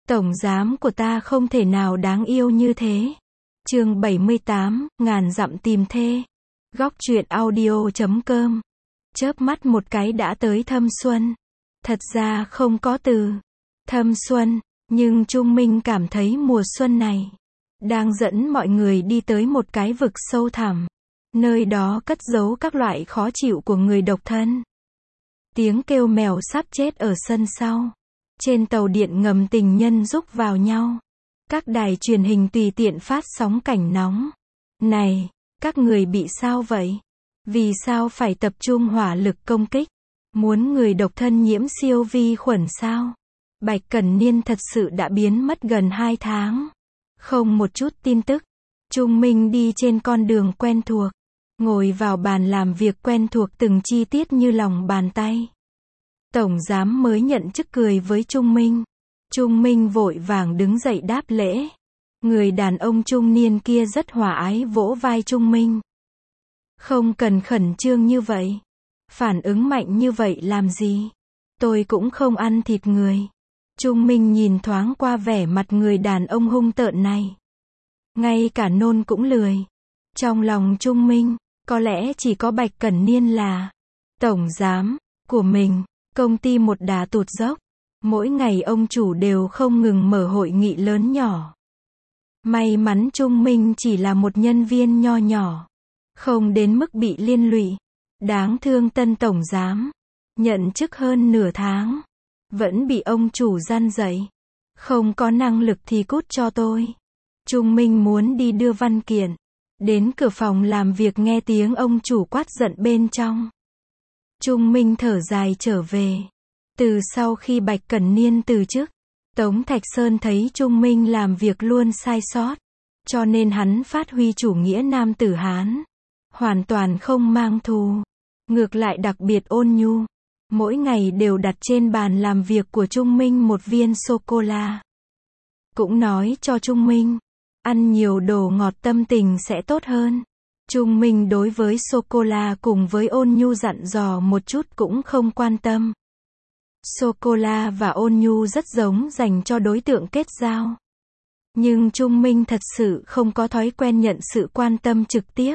Tổng giám của ta không thể nào đáng yêu như thế. Chương 78, ngàn dặm tìm thê. Góc truyện audio.com. Chớp mắt một cái đã tới thâm xuân. Thật ra không có từ thâm xuân, nhưng Trung Minh cảm thấy mùa xuân này đang dẫn mọi người đi tới một cái vực sâu thẳm. Nơi đó cất giấu các loại khó chịu của người độc thân. Tiếng kêu mèo sắp chết ở sân sau. Trên tàu điện ngầm tình nhân rúc vào nhau. Các đài truyền hình tùy tiện phát sóng cảnh nóng. Này, các người bị sao vậy? Vì sao phải tập trung hỏa lực công kích? Muốn người độc thân nhiễm siêu vi khuẩn sao? Bạch Cẩn Niên thật sự đã biến mất gần 2 tháng. Không một chút tin tức. Trung Minh đi trên con đường quen thuộc. Ngồi vào bàn làm việc quen thuộc từng chi tiết như lòng bàn tay. Tổng giám mới nhận chức cười với Trung Minh. Trung Minh vội vàng đứng dậy đáp lễ. Người đàn ông trung niên kia rất hòa ái vỗ vai Trung Minh. Không cần khẩn trương như vậy. Phản ứng mạnh như vậy làm gì? Tôi cũng không ăn thịt người. Trung Minh nhìn thoáng qua vẻ mặt người đàn ông hung tợn này. Ngay cả nôn cũng lười. Trong lòng Trung Minh, có lẽ chỉ có Bạch Cẩn Niên là tổng giám của mình. Công ty một đà tụt dốc. Mỗi ngày ông chủ đều không ngừng mở hội nghị lớn nhỏ. May mắn Trung Minh chỉ là một nhân viên nho nhỏ. Không đến mức bị liên lụy. Đáng thương tân tổng giám. Nhận chức hơn nửa tháng. Vẫn bị ông chủ gian dạy. Không có năng lực thì cút cho tôi. Trung Minh muốn đi đưa văn kiện. Đến cửa phòng làm việc nghe tiếng ông chủ quát giận bên trong. Trung Minh thở dài trở về. Từ sau khi Bạch Cẩn Niên từ chức, Tống Thạch Sơn thấy Trung Minh làm việc luôn sai sót. Cho nên hắn phát huy chủ nghĩa nam tử Hán. Hoàn toàn không mang thù. Ngược lại đặc biệt ôn nhu. Mỗi ngày đều đặt trên bàn làm việc của Trung Minh một viên sô-cô-la. Cũng nói cho Trung Minh, ăn nhiều đồ ngọt tâm tình sẽ tốt hơn. Trung Minh đối với sô-cô-la cùng với ôn nhu dặn dò một chút cũng không quan tâm. Sô-cô-la và ôn nhu rất giống dành cho đối tượng kết giao. Nhưng Trung Minh thật sự không có thói quen nhận sự quan tâm trực tiếp.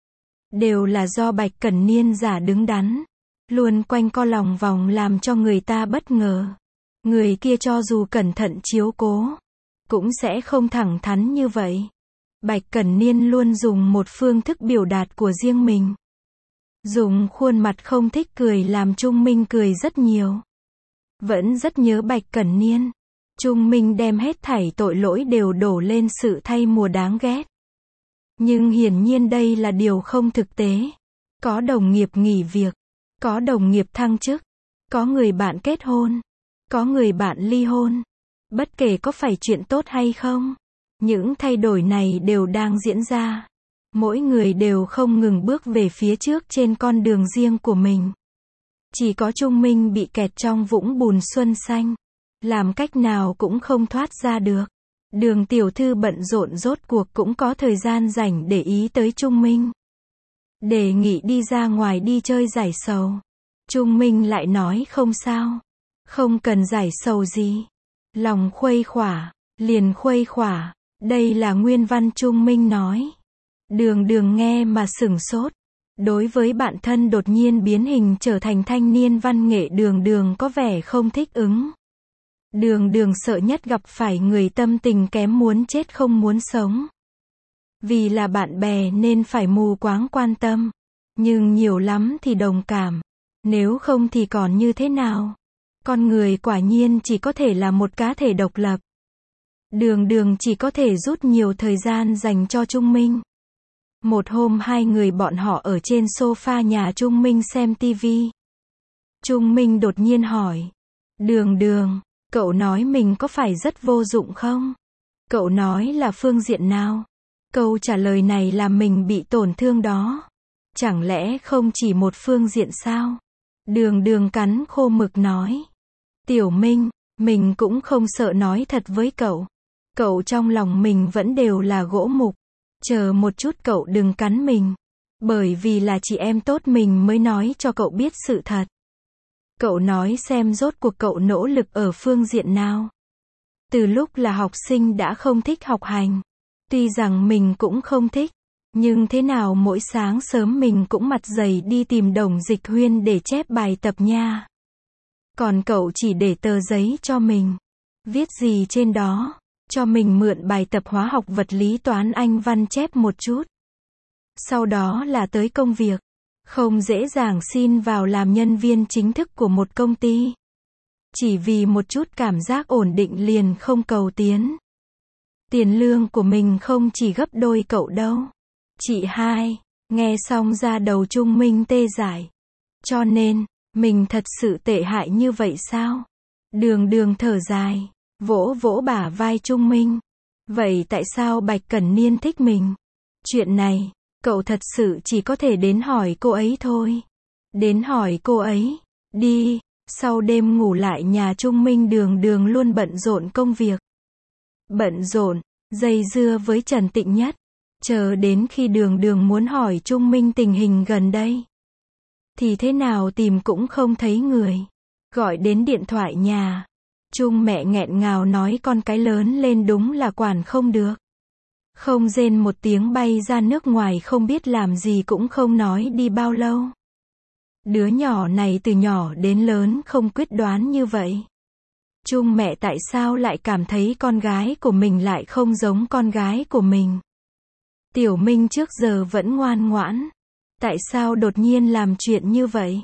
Đều là do Bạch Cẩn Niên giả đứng đắn. Luôn quanh co lòng vòng làm cho người ta bất ngờ. Người kia cho dù cẩn thận chiếu cố, cũng sẽ không thẳng thắn như vậy. Bạch Cẩn Niên luôn dùng một phương thức biểu đạt của riêng mình. Dùng khuôn mặt không thích cười làm Trung Minh cười rất nhiều. Vẫn rất nhớ Bạch Cẩn Niên. Trung Minh đem hết thảy tội lỗi đều đổ lên sự thay mùa đáng ghét. Nhưng hiển nhiên đây là điều không thực tế. Có đồng nghiệp nghỉ việc. Có đồng nghiệp thăng chức. Có người bạn kết hôn. Có người bạn ly hôn. Bất kể có phải chuyện tốt hay không. Những thay đổi này đều đang diễn ra. Mỗi người đều không ngừng bước về phía trước trên con đường riêng của mình. Chỉ có Trung Minh bị kẹt trong vũng bùn xuân xanh. Làm cách nào cũng không thoát ra được. Đường tiểu thư bận rộn rốt cuộc cũng có thời gian rảnh để ý tới Trung Minh. Đề nghị đi ra ngoài đi chơi giải sầu. Trung Minh lại nói không sao. Không cần giải sầu gì. Lòng khuây khỏa, liền khuây khỏa. Đây là nguyên văn Trung Minh nói. Đường Đường nghe mà sửng sốt. Đối với bạn thân đột nhiên biến hình trở thành thanh niên văn nghệ Đường Đường có vẻ không thích ứng. Đường Đường sợ nhất gặp phải người tâm tình kém muốn chết không muốn sống. Vì là bạn bè nên phải mù quáng quan tâm. Nhưng nhiều lắm thì đồng cảm. Nếu không thì còn như thế nào? Con người quả nhiên chỉ có thể là một cá thể độc lập. Đường Đường chỉ có thể rút nhiều thời gian dành cho Trung Minh. Một hôm hai người bọn họ ở trên sofa nhà Trung Minh xem tivi. Trung Minh đột nhiên hỏi. Đường Đường, cậu nói mình có phải rất vô dụng không? Cậu nói là phương diện nào? Câu trả lời này làm mình bị tổn thương đó. Chẳng lẽ không chỉ một phương diện sao? Đường Đường cắn khô mực nói. Tiểu Minh, mình cũng không sợ nói thật với cậu. Cậu trong lòng mình vẫn đều là gỗ mục. Chờ một chút cậu đừng cắn mình. Bởi vì là chị em tốt mình mới nói cho cậu biết sự thật. Cậu nói xem rốt cuộc cậu nỗ lực ở phương diện nào. Từ lúc là học sinh đã không thích học hành. Tuy rằng mình cũng không thích, nhưng thế nào mỗi sáng sớm mình cũng mặt dày đi tìm Đồng Dịch Huyên để chép bài tập nha. Còn cậu chỉ để tờ giấy cho mình. Viết gì trên đó, cho mình mượn bài tập hóa học vật lý toán Anh văn chép một chút. Sau đó là tới công việc. Không dễ dàng xin vào làm nhân viên chính thức của một công ty. Chỉ vì một chút cảm giác ổn định liền không cầu tiến. Tiền lương của mình không chỉ gấp đôi cậu đâu. Chị hai, nghe xong ra đầu Trung Minh tê dại. Cho nên, mình thật sự tệ hại như vậy sao? Đường Đường thở dài, vỗ vỗ bả vai Trung Minh. Vậy tại sao Bạch Cẩn Niên thích mình? Chuyện này, cậu thật sự chỉ có thể đến hỏi cô ấy thôi. Đến hỏi cô ấy, đi. Sau đêm ngủ lại nhà Trung Minh Đường Đường luôn bận rộn công việc. Bận rộn, dây dưa với Trần Tịnh Nhất. Chờ đến khi Đường Đường muốn hỏi Trung Minh tình hình gần đây. Thì thế nào tìm cũng không thấy người. Gọi đến điện thoại nhà. Trung mẹ nghẹn ngào nói con cái lớn lên đúng là quản không được. Không rên một tiếng bay ra nước ngoài không biết làm gì cũng không nói đi bao lâu. Đứa nhỏ này từ nhỏ đến lớn không quyết đoán như vậy. Trung mẹ tại sao lại cảm thấy con gái của mình lại không giống con gái của mình? Tiểu Minh trước giờ vẫn ngoan ngoãn. Tại sao đột nhiên làm chuyện như vậy?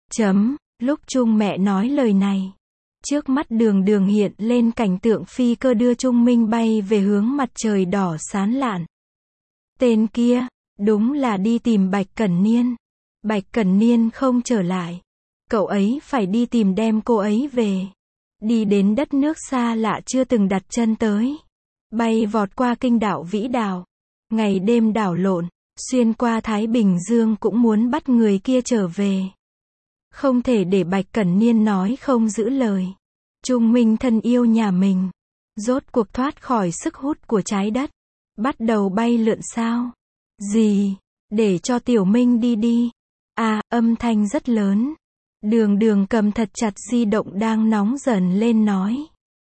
Lúc Trung mẹ nói lời này. Trước mắt Đường Đường hiện lên cảnh tượng phi cơ đưa Trung Minh bay về hướng mặt trời đỏ sáng lạn. Tên kia, đúng là đi tìm Bạch Cẩn Niên. Bạch Cẩn Niên không trở lại. Cậu ấy phải đi tìm đem cô ấy về. Đi đến đất nước xa lạ chưa từng đặt chân tới. Bay vọt qua kinh đảo vĩ đảo. Ngày đêm đảo lộn, xuyên qua Thái Bình Dương cũng muốn bắt người kia trở về. Không thể để Bạch Cẩn Niên nói không giữ lời. Trung Minh thân yêu nhà mình. Rốt cuộc thoát khỏi sức hút của trái đất. Bắt đầu bay lượn sao? Gì? Để cho Tiểu Minh đi đi. Âm thanh rất lớn. Đường Đường cầm thật chặt di động đang nóng dần lên nói.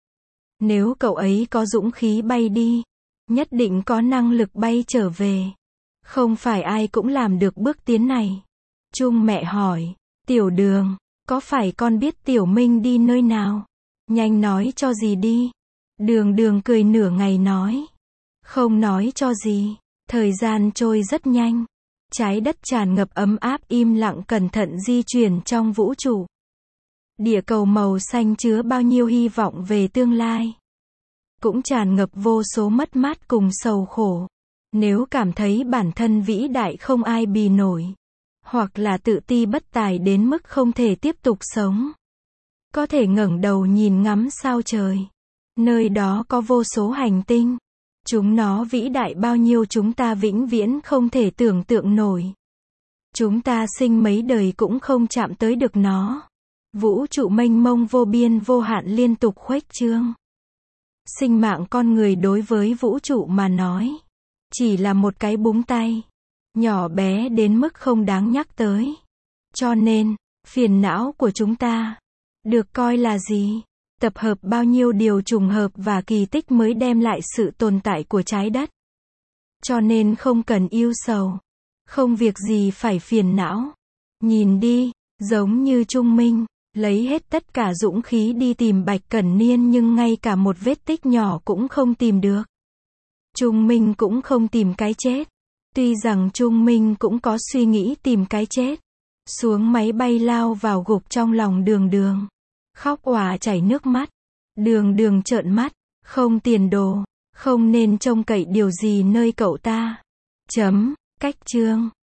Nếu cậu ấy có dũng khí bay đi, nhất định có năng lực bay trở về. Không phải ai cũng làm được bước tiến này. Trung mẹ hỏi, Tiểu Đường, có phải con biết Tiểu Minh đi nơi nào? Nhanh nói cho gì đi. Đường Đường cười nửa ngày nói. Không nói cho gì. Thời gian trôi rất nhanh. Trái đất tràn ngập ấm áp im lặng cẩn thận di chuyển trong vũ trụ. Địa cầu màu xanh chứa bao nhiêu hy vọng về tương lai. Cũng tràn ngập vô số mất mát cùng sầu khổ. Nếu cảm thấy bản thân vĩ đại không ai bì nổi. Hoặc là tự ti bất tài đến mức không thể tiếp tục sống. Có thể ngẩng đầu nhìn ngắm sao trời. Nơi đó có vô số hành tinh. Chúng nó vĩ đại bao nhiêu chúng ta vĩnh viễn không thể tưởng tượng nổi. Chúng ta sinh mấy đời cũng không chạm tới được nó. Vũ trụ mênh mông vô biên vô hạn liên tục khuếch trương. Sinh mạng con người đối với vũ trụ mà nói. Chỉ là một cái búng tay. Nhỏ bé đến mức không đáng nhắc tới. Cho nên, phiền não của chúng ta được coi là gì? Tập hợp bao nhiêu điều trùng hợp và kỳ tích mới đem lại sự tồn tại của trái đất. Cho nên không cần ưu sầu. Không việc gì phải phiền não. Nhìn đi, giống như Trung Minh, lấy hết tất cả dũng khí đi tìm Bạch Cẩn Niên nhưng ngay cả một vết tích nhỏ cũng không tìm được. Trung Minh cũng không tìm cái chết. Tuy rằng Trung Minh cũng có suy nghĩ tìm cái chết. Xuống máy bay lao vào gục trong lòng Đường Đường. Khóc òa chảy nước mắt. Đường Đường trợn mắt. Không tiền đồ. Không nên trông cậy điều gì nơi cậu ta. Cách chương.